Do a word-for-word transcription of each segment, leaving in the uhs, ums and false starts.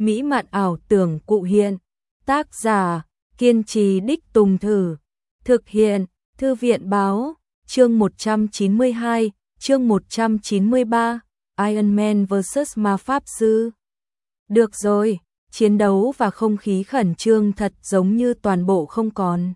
mỹ mạn ảo tưởng cụ hiện. Tác giả, kiên trì đích tùng thử. Thực hiện, Thư viện báo, chương một trăm chín mươi hai, chương một trăm chín mươi ba, Iron Man versus ma pháp sư. Được rồi, chiến đấu và không khí khẩn trương thật giống như toàn bộ không còn.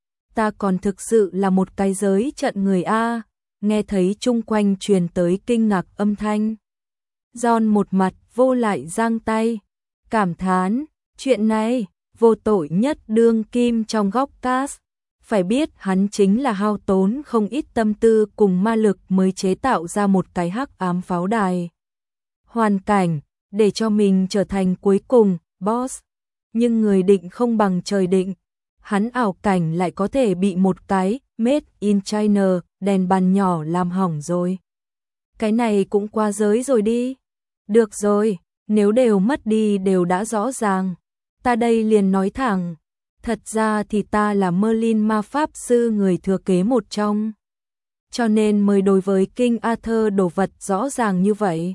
Ta còn thực sự là một cái giới trận người A, nghe thấy chung quanh truyền tới kinh ngạc âm thanh. John một mặt vô lại giang tay, cảm thán, chuyện này, vô tội nhất đương kim trong góc cast. Phải biết hắn chính là hao tốn không ít tâm tư cùng ma lực mới chế tạo ra một cái hắc ám pháo đài. Hoàn cảnh, để cho mình trở thành cuối cùng, boss. Nhưng người định không bằng trời định. Hắn ảo cảnh lại có thể bị một cái made in China đèn bàn nhỏ làm hỏng rồi. Cái này cũng qua giới rồi đi. Được rồi, nếu đều mất đi đều đã rõ ràng. Ta đây liền nói thẳng. Thật ra thì ta là Merlin ma pháp sư người thừa kế một trong. Cho nên mới đối với King Arthur đồ vật rõ ràng như vậy.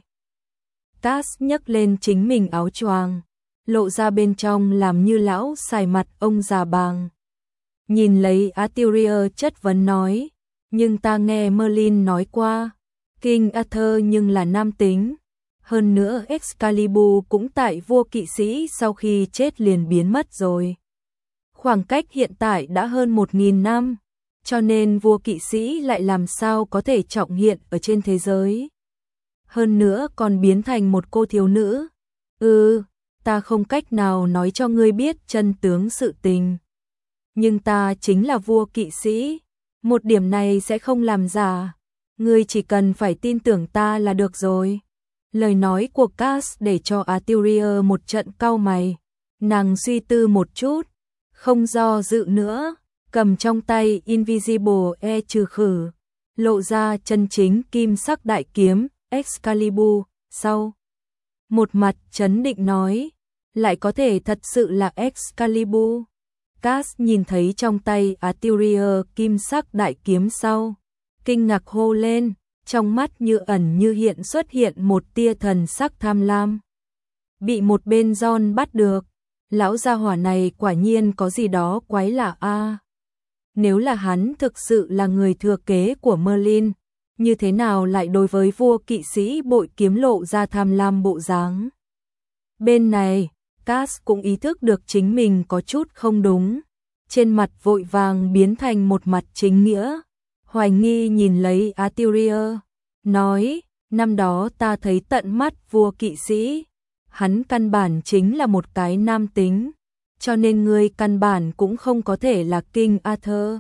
Cass nhấc lên chính mình áo choàng, lộ ra bên trong làm như lão xài mặt ông già bàng. Nhìn lấy Arthurian chất vấn nói, nhưng ta nghe Merlin nói qua, King Arthur nhưng là nam tính. Hơn nữa Excalibur cũng tại vua kỵ sĩ sau khi chết liền biến mất rồi. Khoảng cách hiện tại đã hơn một nghìn năm, cho nên vua kỵ sĩ lại làm sao có thể trọng hiện ở trên thế giới. Hơn nữa còn biến thành một cô thiếu nữ. Ừ, ta không cách nào nói cho ngươi biết chân tướng sự tình. Nhưng ta chính là vua kỵ sĩ, một điểm này sẽ không làm giả. Ngươi chỉ cần phải tin tưởng ta là được rồi. Lời nói của Cass để cho Arthurian một trận cau mày. Nàng suy tư một chút, không do dự nữa, cầm trong tay Invisible E trừ khử, lộ ra chân chính kim sắc đại kiếm Excalibur. Sau một mặt chấn định nói, lại có thể thật sự là Excalibur. Cass nhìn thấy trong tay Arthurian kim sắc đại kiếm sau, kinh ngạc hô lên, trong mắt như ẩn như hiện xuất hiện một tia thần sắc tham lam. Bị một bên John bắt được, lão gia hỏa này quả nhiên có gì đó quái lạ a. Nếu là hắn thực sự là người thừa kế của Merlin, như thế nào lại đối với vua kỵ sĩ bội kiếm lộ ra tham lam bộ dáng. Bên này, Cass cũng ý thức được chính mình có chút không đúng, trên mặt vội vàng biến thành một mặt chính nghĩa, hoài nghi nhìn lấy Arthurian, nói, năm đó ta thấy tận mắt vua kỵ sĩ, hắn căn bản chính là một cái nam tính, cho nên ngươi căn bản cũng không có thể là King Arthur.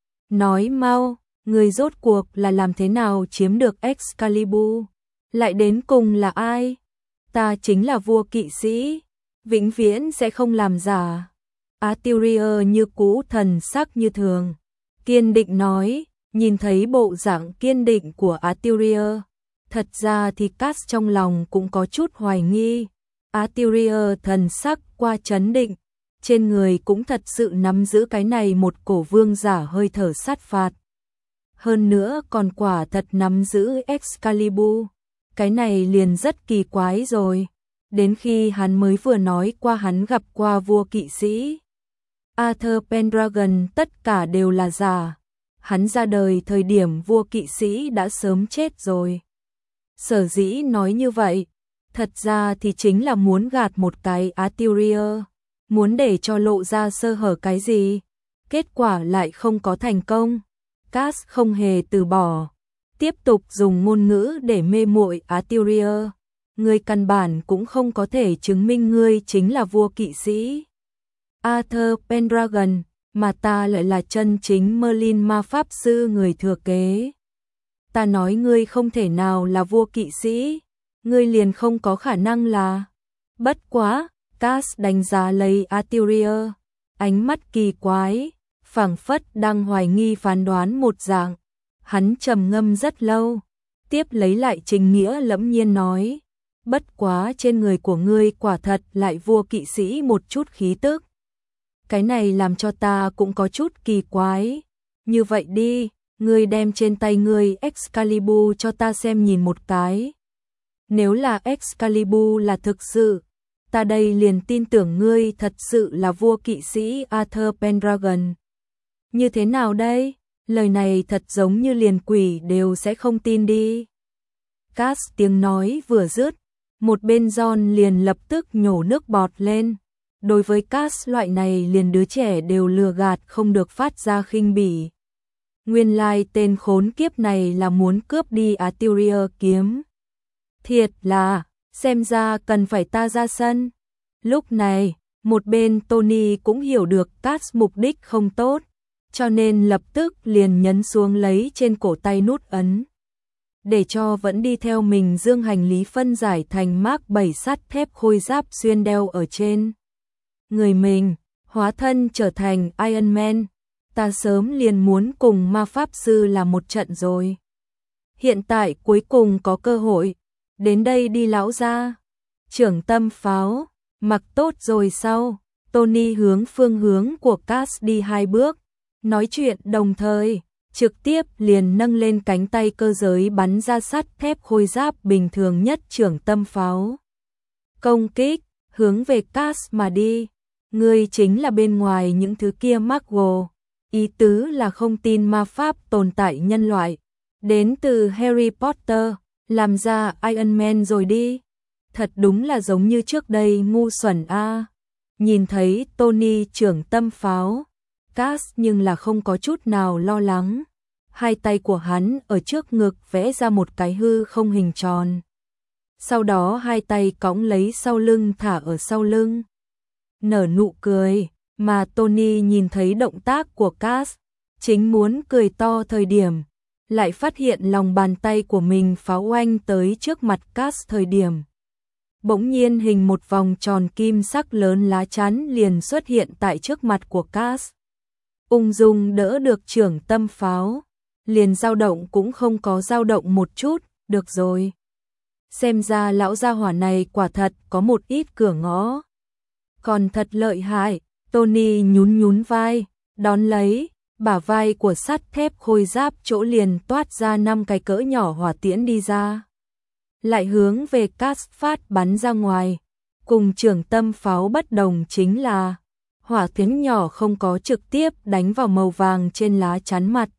Nói mau, ngươi rốt cuộc là làm thế nào chiếm được Excalibur? Lại đến cùng là ai? Ta chính là vua kỵ sĩ, vĩnh viễn sẽ không làm giả. Arthurian như cũ thần sắc như thường, kiên định nói, nhìn thấy bộ dạng kiên định của Arthurian, thật ra thì Cass trong lòng cũng có chút hoài nghi. Arthurian thần sắc qua chấn định, trên người cũng thật sự nắm giữ cái này một cổ vương giả hơi thở sát phạt. Hơn nữa còn quả thật nắm giữ Excalibur, cái này liền rất kỳ quái rồi. Đến khi hắn mới vừa nói qua hắn gặp qua vua kỵ sĩ Arthur Pendragon, tất cả đều là giả. Hắn ra đời thời điểm vua kỵ sĩ đã sớm chết rồi. Sở dĩ nói như vậy, thật ra thì chính là muốn gạt một cái Arthurian, muốn để cho lộ ra sơ hở cái gì. Kết quả lại không có thành công. Cass không hề từ bỏ, tiếp tục dùng ngôn ngữ để mê muội Arthurian. Ngươi căn bản cũng không có thể chứng minh ngươi chính là vua kỵ sĩ Arthur Pendragon, mà ta lại là chân chính Merlin ma pháp sư người thừa kế. Ta nói ngươi không thể nào là vua kỵ sĩ, ngươi liền không có khả năng là. Bất quá, Cass đánh giá lấy Arthurian, ánh mắt kỳ quái, phảng phất đang hoài nghi phán đoán một dạng. Hắn trầm ngâm rất lâu, tiếp lấy lại trình nghĩa lẫm nhiên nói, bất quá trên người của ngươi quả thật lại vua kỵ sĩ một chút khí tức. Cái này làm cho ta cũng có chút kỳ quái. Như vậy đi, ngươi đem trên tay ngươi Excalibur cho ta xem nhìn một cái. Nếu là Excalibur là thực sự, ta đây liền tin tưởng ngươi thật sự là vua kỵ sĩ Arthur Pendragon. Như thế nào đây? Lời này thật giống như liền quỷ đều sẽ không tin đi. Cass tiếng nói vừa dứt, một bên John liền lập tức nhổ nước bọt lên. Đối với Cass loại này liền đứa trẻ đều lừa gạt không được phát ra khinh bỉ. Nguyên lai tên khốn kiếp này là muốn cướp đi Arthurian kiếm. Thiệt là, xem ra cần phải ta ra sân. Lúc này, một bên Tony cũng hiểu được Cass mục đích không tốt, cho nên lập tức liền nhấn xuống lấy trên cổ tay nút ấn. Để cho vẫn đi theo mình dương hành lý phân giải thành Mark bảy sắt thép khôi giáp xuyên đeo ở trên người mình, hóa thân trở thành Iron Man. Ta sớm liền muốn cùng ma pháp sư làm một trận rồi. Hiện tại cuối cùng có cơ hội. Đến đây đi lão gia. Trưởng tâm pháo, mặc tốt rồi sau. Tony hướng phương hướng của Cass đi hai bước. Nói chuyện đồng thời, trực tiếp liền nâng lên cánh tay cơ giới bắn ra sắt thép khôi giáp bình thường nhất trưởng tâm pháo. Công kích, hướng về Cass mà đi. Ngươi chính là bên ngoài những thứ kia Marvel. Ý tứ là không tin ma pháp tồn tại nhân loại. Đến từ Harry Potter, làm ra Iron Man rồi đi. Thật đúng là giống như trước đây ngu xuẩn a. Nhìn thấy Tony trưởng tâm pháo, Cass nhưng là không có chút nào lo lắng. Hai tay của hắn ở trước ngực vẽ ra một cái hư không hình tròn. Sau đó hai tay cõng lấy sau lưng thả ở sau lưng. Nở nụ cười, mà Tony nhìn thấy động tác của Cass, chính muốn cười to thời điểm, lại phát hiện lòng bàn tay của mình pháo oanh tới trước mặt Cass thời điểm. Bỗng nhiên hình một vòng tròn kim sắc lớn lá chắn liền xuất hiện tại trước mặt của Cass. Ung dung đỡ được trưởng tâm pháo, liền dao động cũng không có dao động một chút, được rồi. Xem ra lão gia hỏa này quả thật có một ít cửa ngõ. Còn thật lợi hại, Tony nhún nhún vai, đón lấy, bả vai của sắt thép khôi giáp chỗ liền toát ra năm cái cỡ nhỏ hỏa tiễn đi ra. Lại hướng về Cass phát bắn ra ngoài, cùng trưởng tâm pháo bất đồng chính là, hỏa tiễn nhỏ không có trực tiếp đánh vào màu vàng trên lá chắn mặt,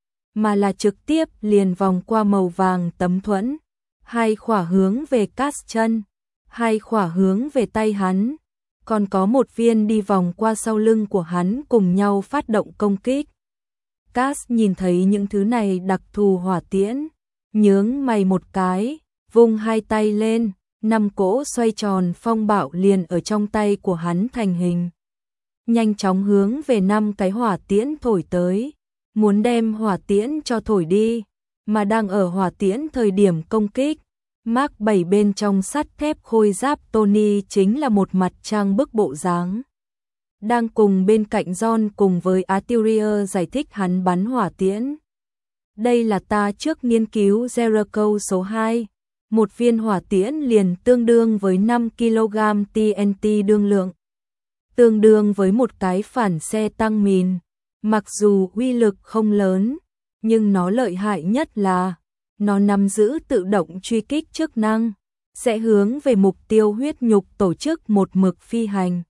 mà là trực tiếp liền vòng qua màu vàng tấm thuẫn, hai khỏa hướng về Cass chân, hai khỏa hướng về tay hắn. Còn có một viên đi vòng qua sau lưng của hắn cùng nhau phát động công kích. Cass nhìn thấy những thứ này đặc thù hỏa tiễn, nhướng mày một cái, vung hai tay lên, năm cỗ xoay tròn phong bạo liền ở trong tay của hắn thành hình. Nhanh chóng hướng về năm cái hỏa tiễn thổi tới, muốn đem hỏa tiễn cho thổi đi, mà đang ở hỏa tiễn thời điểm công kích. Mark bảy bên trong sắt thép khôi giáp Tony chính là một mặt trang bức bộ dáng. Đang cùng bên cạnh John cùng với Arthurian giải thích hắn bắn hỏa tiễn. Đây là ta trước nghiên cứu Jericho số hai. Một viên hỏa tiễn liền tương đương với năm ki lô gam T N T đương lượng. Tương đương với một cái phản xe tăng mìn. Mặc dù uy lực không lớn, nhưng nó lợi hại nhất là nó nắm giữ tự động truy kích chức năng, sẽ hướng về mục tiêu huyết nhục tổ chức một mực phi hành.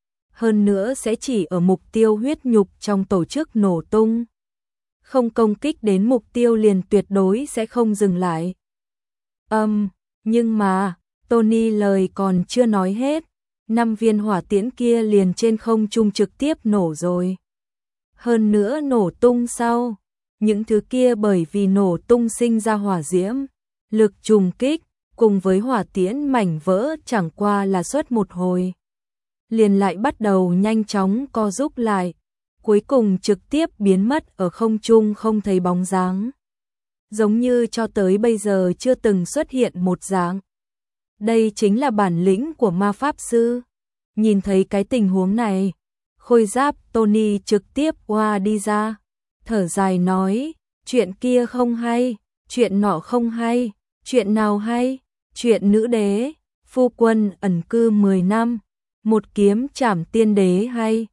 Hơn nữa sẽ chỉ ở mục tiêu huyết nhục trong tổ chức nổ tung. Không công kích đến mục tiêu liền tuyệt đối sẽ không dừng lại. Âm, um, nhưng mà, Tony lời còn chưa nói hết, năm viên hỏa tiễn kia liền trên không trung trực tiếp nổ rồi. Hơn nữa nổ tung sau. Những thứ kia bởi vì nổ tung sinh ra hỏa diễm, lực trùng kích, cùng với hỏa tiễn mảnh vỡ chẳng qua là suốt một hồi. Liền lại bắt đầu nhanh chóng co rút lại, cuối cùng trực tiếp biến mất ở không trung không thấy bóng dáng. Giống như cho tới bây giờ chưa từng xuất hiện một dáng. Đây chính là bản lĩnh của ma pháp sư. Nhìn thấy cái tình huống này, khôi giáp Tony trực tiếp qua đi ra. Thở dài nói, chuyện kia không hay, chuyện nọ không hay, chuyện nào hay, chuyện nữ đế, phu quân ẩn cư mười năm, một kiếm trảm tiên đế hay,